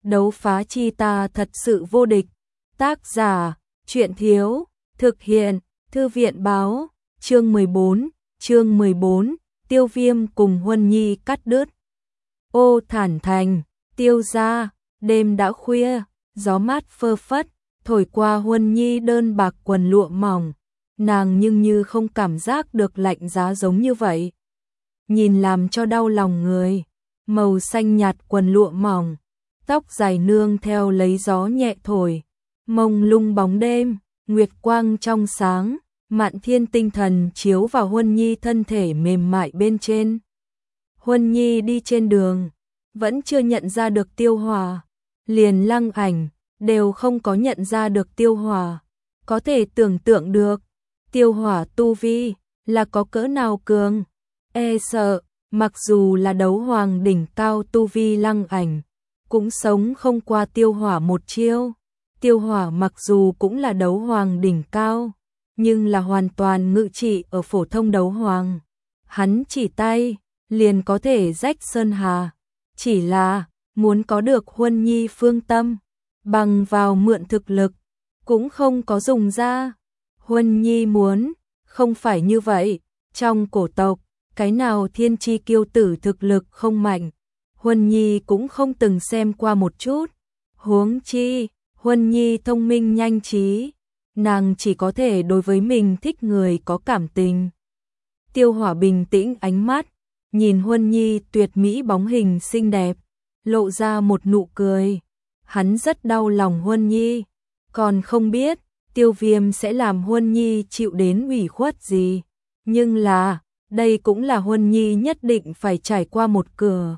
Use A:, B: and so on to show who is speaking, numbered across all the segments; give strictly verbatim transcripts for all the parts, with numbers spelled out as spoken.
A: đấu phá chi ta thật sự vô địch. Tác giả, truyện thiếu, thực hiện, thư viện báo, chương mười bốn, chương mười bốn, Tiêu Viêm cùng Huân Nhi cắt đứt. Ô Thản Thành, Tiêu gia, đêm đã khuya, gió mát phơ phất, thổi qua Huân Nhi đơn bạc quần lụa mỏng, nàng nhưng như không cảm giác được lạnh giá giống như vậy. Nhìn làm cho đau lòng người, màu xanh nhạt quần lụa mỏng, tóc dài nương theo lấy gió nhẹ thổi, mông lung bóng đêm, nguyệt quang trong sáng, mạn thiên tinh thần chiếu vào Huân Nhi thân thể mềm mại bên trên. Huân Nhi đi trên đường, vẫn chưa nhận ra được Tiêu Hòa, liền Lăng Ảnh đều không có nhận ra được Tiêu Hòa, có thể tưởng tượng được Tiêu Hòa tu vi là có cỡ nào cường, e sợ mặc dù là đấu hoàng đỉnh cao tu vi Lăng Ảnh cũng sống không qua Tiêu Hòa một chiêu. Tiêu Hòa mặc dù cũng là đấu hoàng đỉnh cao, nhưng là hoàn toàn ngự trị ở phổ thông đấu hoàng. Hắn chỉ tay, liền có thể rách sơn hà. Chỉ là, muốn có được Huân Nhi phương tâm, bằng vào mượn thực lực, cũng không có dùng ra. Huân Nhi muốn, không phải như vậy, trong cổ tộc, cái nào thiên chi kiêu tử thực lực không mạnh, Huân Nhi cũng không từng xem qua một chút. Huống chi, Huân Nhi thông minh nhanh trí, nàng chỉ có thể đối với mình thích người có cảm tình. Tiêu Hỏa bình tĩnh ánh mắt, nhìn Huân Nhi tuyệt mỹ bóng hình xinh đẹp, lộ ra một nụ cười. Hắn rất đau lòng Huân Nhi, còn không biết Tiêu Viêm sẽ làm Huân Nhi chịu đến ủy khuất gì. Nhưng là, đây cũng là Huân Nhi nhất định phải trải qua một cửa.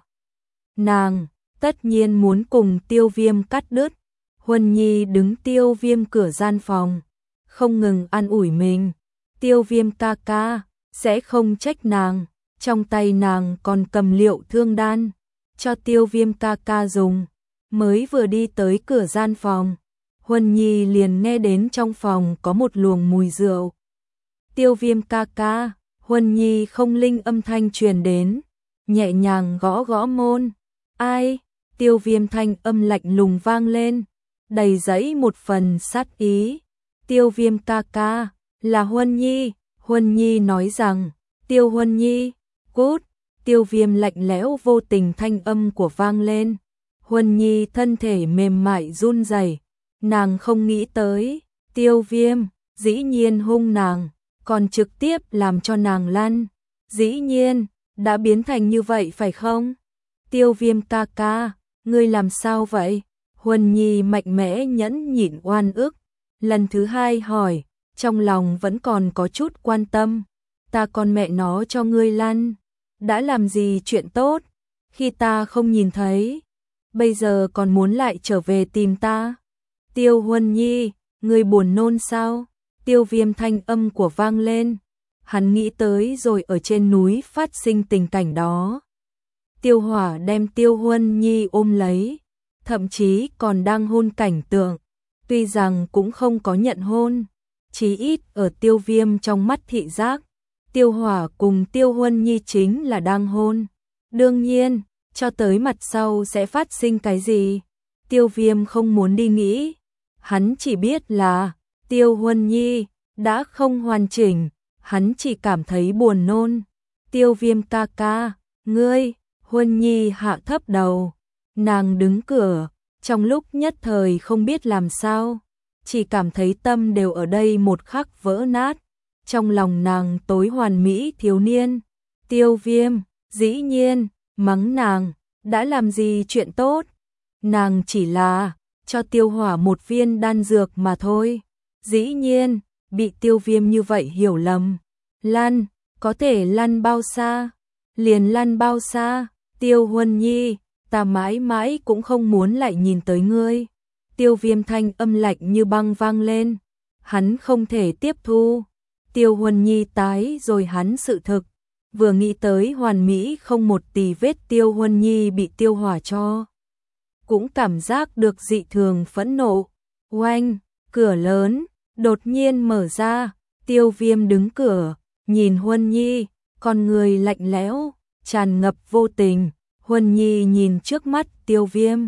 A: Nàng, tất nhiên muốn cùng Tiêu Viêm cắt đứt. Huân Nhi đứng Tiêu Viêm cửa gian phòng, không ngừng an ủi mình. Tiêu Viêm ca ca, sẽ không trách nàng, trong tay nàng còn cầm liệu thương đan, cho Tiêu Viêm ca ca dùng. Mới vừa đi tới cửa gian phòng, Huân Nhi liền nghe đến trong phòng có một luồng mùi rượu. Tiêu Viêm ca ca, Huân Nhi không linh âm thanh truyền đến, nhẹ nhàng gõ gõ môn. Ai? Tiêu Viêm thanh âm lạnh lùng vang lên, đầy dẫy một phần sát ý. Tiêu Viêm ca ca, là Huân Nhi. Huân Nhi nói rằng, Tiêu Huân Nhi, cút. Tiêu Viêm lạnh lẽo vô tình thanh âm của vang lên. Huân Nhi thân thể mềm mại run rẩy, nàng không nghĩ tới, Tiêu Viêm dĩ nhiên hung nàng, còn trực tiếp làm cho nàng lăn. Dĩ nhiên, đã biến thành như vậy phải không? Tiêu Viêm ca ca, ngươi làm sao vậy? Huân Nhi mạnh mẽ nhẫn nhịn oan ức, lần thứ hai hỏi, trong lòng vẫn còn có chút quan tâm. Ta con mẹ nó cho ngươi lăn, đã làm gì chuyện tốt, khi ta không nhìn thấy, bây giờ còn muốn lại trở về tìm ta. Tiêu Huân Nhi, ngươi buồn nôn sao? Tiêu Viêm thanh âm của vang lên, hắn nghĩ tới rồi ở trên núi phát sinh tình cảnh đó. Tiêu Hỏa đem Tiêu Huân Nhi ôm lấy, thậm chí còn đang hôn cảnh tượng, tuy rằng cũng không có nhận hôn, chí ít ở Tiêu Viêm trong mắt thị giác, Tiêu Hỏa cùng Tiêu Huân Nhi chính là đang hôn. Đương nhiên, cho tới mặt sau sẽ phát sinh cái gì, Tiêu Viêm không muốn đi nghĩ, hắn chỉ biết là Tiêu Huân Nhi đã không hoàn chỉnh, hắn chỉ cảm thấy buồn nôn. Tiêu Viêm ca ca, ngươi. Huân Nhi hạ thấp đầu, nàng đứng cửa, trong lúc nhất thời không biết làm sao, chỉ cảm thấy tâm đều ở đây một khắc vỡ nát. Trong lòng nàng tối hoàn mỹ thiếu niên, Tiêu Viêm, dĩ nhiên, mắng nàng, đã làm gì chuyện tốt. Nàng chỉ là cho Tiêu Hỏa một viên đan dược mà thôi. Dĩ nhiên, bị Tiêu Viêm như vậy hiểu lầm. Lăn, có thể lăn bao xa? Liền lăn bao xa? Tiêu Huân Nhi, ta mãi mãi cũng không muốn lại nhìn tới ngươi. Tiêu Viêm thanh âm lạnh như băng vang lên, hắn không thể tiếp thu. Tiêu Huân Nhi tái rồi hắn sự thực, vừa nghĩ tới hoàn mỹ không một tì vết Tiêu Huân Nhi bị Tiêu Hỏa cho, cũng cảm giác được dị thường phẫn nộ. Oanh, cửa lớn đột nhiên mở ra, Tiêu Viêm đứng cửa, nhìn Huân Nhi, con người lạnh lẽo, tràn ngập vô tình. Huân Nhi nhìn trước mắt Tiêu Viêm,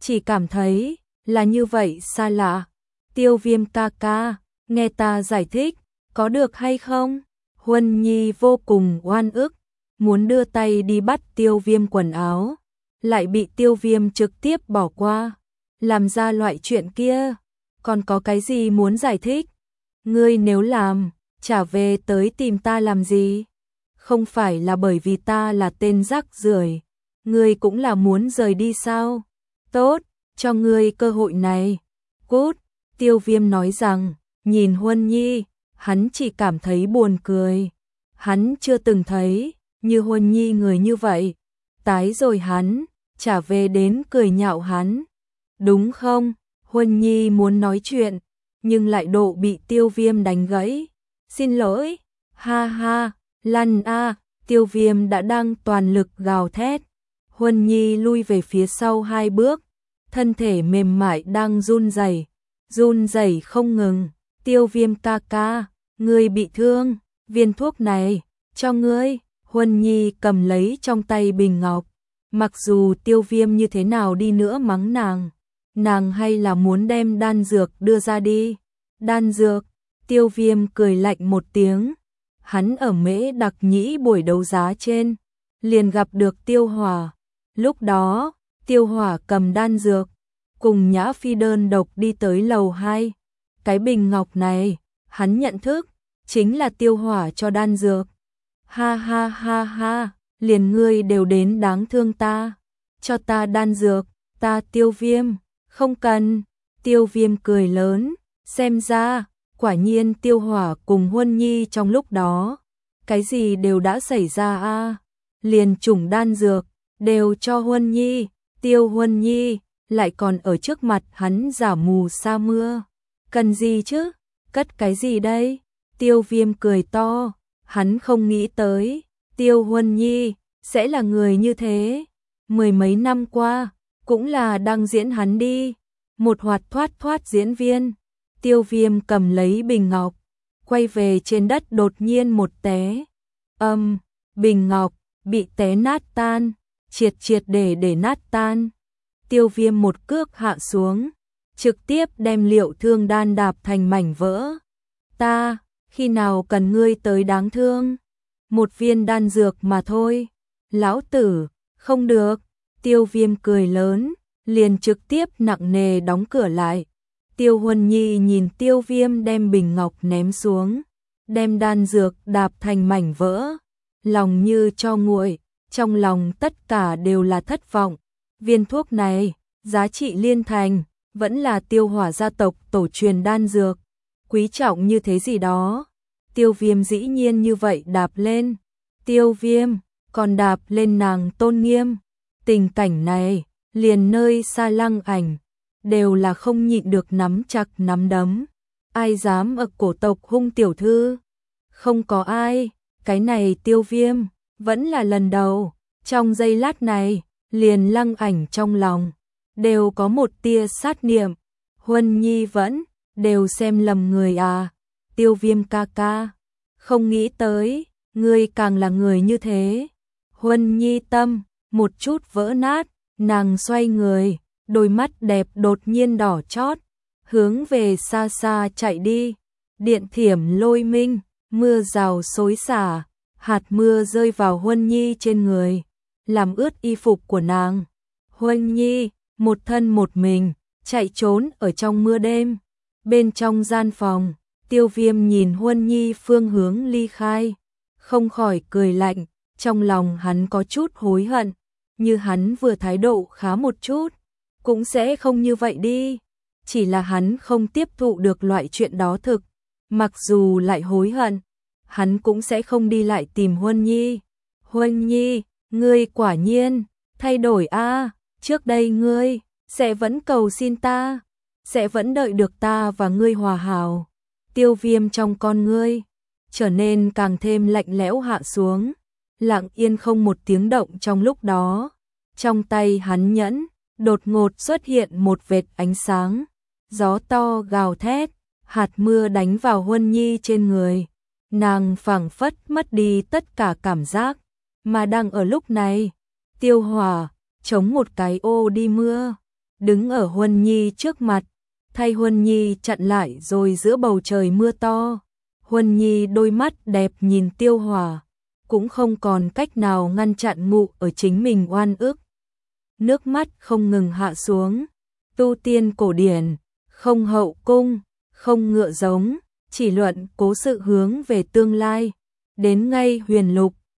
A: chỉ cảm thấy là như vậy xa lạ. Tiêu Viêm ca ca, nghe ta giải thích, có được hay không? Huân Nhi vô cùng oan ức, muốn đưa tay đi bắt Tiêu Viêm quần áo, lại bị Tiêu Viêm trực tiếp bỏ qua. Làm ra loại chuyện kia, còn có cái gì muốn giải thích? Ngươi nếu làm, trả về tới tìm ta làm gì? Không phải là bởi vì ta là tên rác rưởi, ngươi cũng là muốn rời đi sao? Tốt, cho ngươi cơ hội này. Cút, Tiêu Viêm nói rằng, nhìn Huân Nhi, hắn chỉ cảm thấy buồn cười. Hắn chưa từng thấy như Huân Nhi người như vậy. Tái rồi hắn, trả về đến cười nhạo hắn. Đúng không? Huân Nhi muốn nói chuyện, nhưng lại độ bị Tiêu Viêm đánh gãy. Xin lỗi, ha ha, lăn a, Tiêu Viêm đã đang toàn lực gào thét. Huân Nhi lui về phía sau hai bước, thân thể mềm mại đang run rẩy, run rẩy không ngừng. Tiêu Viêm ca ca, ngươi bị thương, viên thuốc này, cho ngươi. Huân Nhi cầm lấy trong tay bình ngọc, mặc dù Tiêu Viêm như thế nào đi nữa mắng nàng, nàng hay là muốn đem đan dược đưa ra đi. Đan dược, Tiêu Viêm cười lạnh một tiếng, hắn ở Mễ Đặc Nhĩ buổi đấu giá trên, liền gặp được Tiêu Hỏa. Lúc đó, Tiêu Hỏa cầm đan dược, cùng Nhã Phi đơn độc đi tới lầu hai. Cái bình ngọc này, hắn nhận thức, chính là Tiêu Hỏa cho đan dược. Ha ha ha ha, liền ngươi đều đến đáng thương ta, cho ta đan dược, ta Tiêu Viêm, không cần. Tiêu Viêm cười lớn, xem ra, quả nhiên Tiêu Hỏa cùng Huân Nhi trong lúc đó, cái gì đều đã xảy ra a. Liền chủng đan dược, đều cho Huân Nhi, Tiêu Huân Nhi, lại còn ở trước mặt hắn giả mù sa mưa. Cần gì chứ? Cất cái gì đây? Tiêu Viêm cười to, hắn không nghĩ tới, Tiêu Huân Nhi sẽ là người như thế. Mười mấy năm qua, cũng là đang diễn hắn đi, một hoạt thoát thoát diễn viên. Tiêu Viêm cầm lấy bình ngọc, quay về trên đất đột nhiên một té. Âm, bình ngọc bị té nát tan, triệt triệt để để nát tan. Tiêu Viêm một cước hạ xuống, trực tiếp đem Liệu Thương đan đạp thành mảnh vỡ. Ta, khi nào cần ngươi tới đáng thương? Một viên đan dược mà thôi. Lão tử, không được. Tiêu Viêm cười lớn, liền trực tiếp nặng nề đóng cửa lại. Tiêu Huân Nhi nhìn Tiêu Viêm đem bình ngọc ném xuống, đem đan dược đạp thành mảnh vỡ, lòng như cho nguội, trong lòng tất cả đều là thất vọng. Viên thuốc này, giá trị liên thành, vẫn là Tiêu Hỏa gia tộc tổ truyền đan dược, quý trọng như thế gì đó. Tiêu Viêm dĩ nhiên như vậy đạp lên. Tiêu Viêm còn đạp lên nàng tôn nghiêm. Tình cảnh này, liền nơi xa Lăng Ảnh, đều là không nhịn được nắm chặt nắm đấm. Ai dám ở cổ tộc hung tiểu thư? Không có ai. Cái này Tiêu Viêm vẫn là lần đầu. Trong giây lát này, liền Lăng Ảnh trong lòng đều có một tia sát niệm. Huân Nhi vẫn đều xem lầm người à? Tiêu Viêm ca ca, không nghĩ tới, ngươi càng là người như thế. Huân Nhi tâm một chút vỡ nát, nàng xoay người, đôi mắt đẹp đột nhiên đỏ chót, hướng về xa xa chạy đi. Điện thiểm lôi minh, mưa rào xối xả, hạt mưa rơi vào Huân Nhi trên người, làm ướt y phục của nàng. Huân Nhi, một thân một mình, chạy trốn ở trong mưa đêm. Bên trong gian phòng, Tiêu Viêm nhìn Huân Nhi phương hướng ly khai, không khỏi cười lạnh, trong lòng hắn có chút hối hận, như hắn vừa thái độ khá một chút, cũng sẽ không như vậy đi. Chỉ là hắn không tiếp thụ được loại chuyện đó thực, mặc dù lại hối hận, hắn cũng sẽ không đi lại tìm Huân Nhi. Huân Nhi, ngươi quả nhiên thay đổi a, trước đây ngươi sẽ vẫn cầu xin ta, sẽ vẫn đợi được ta và ngươi hòa hảo. Tiêu Viêm trong con ngươi trở nên càng thêm lạnh lẽo hạ xuống, lặng yên không một tiếng động. Trong lúc đó, trong tay hắn nhẫn đột ngột xuất hiện một vệt ánh sáng, gió to gào thét, hạt mưa đánh vào Huân Nhi trên người, nàng phảng phất mất đi tất cả cảm giác. Mà đang ở lúc này, Tiêu Hỏa chống một cái ô đi mưa, đứng ở Huân Nhi trước mặt, thay Huân Nhi chặn lại rồi giữa bầu trời mưa to. Huân Nhi đôi mắt đẹp nhìn Tiêu Hòa, cũng không còn cách nào ngăn chặn ngụ ở chính mình oan ức. Nước mắt không ngừng hạ xuống, tu tiên cổ điển, không hậu cung, không ngựa giống, chỉ luận cố sự hướng về tương lai. Đến ngay huyền lục,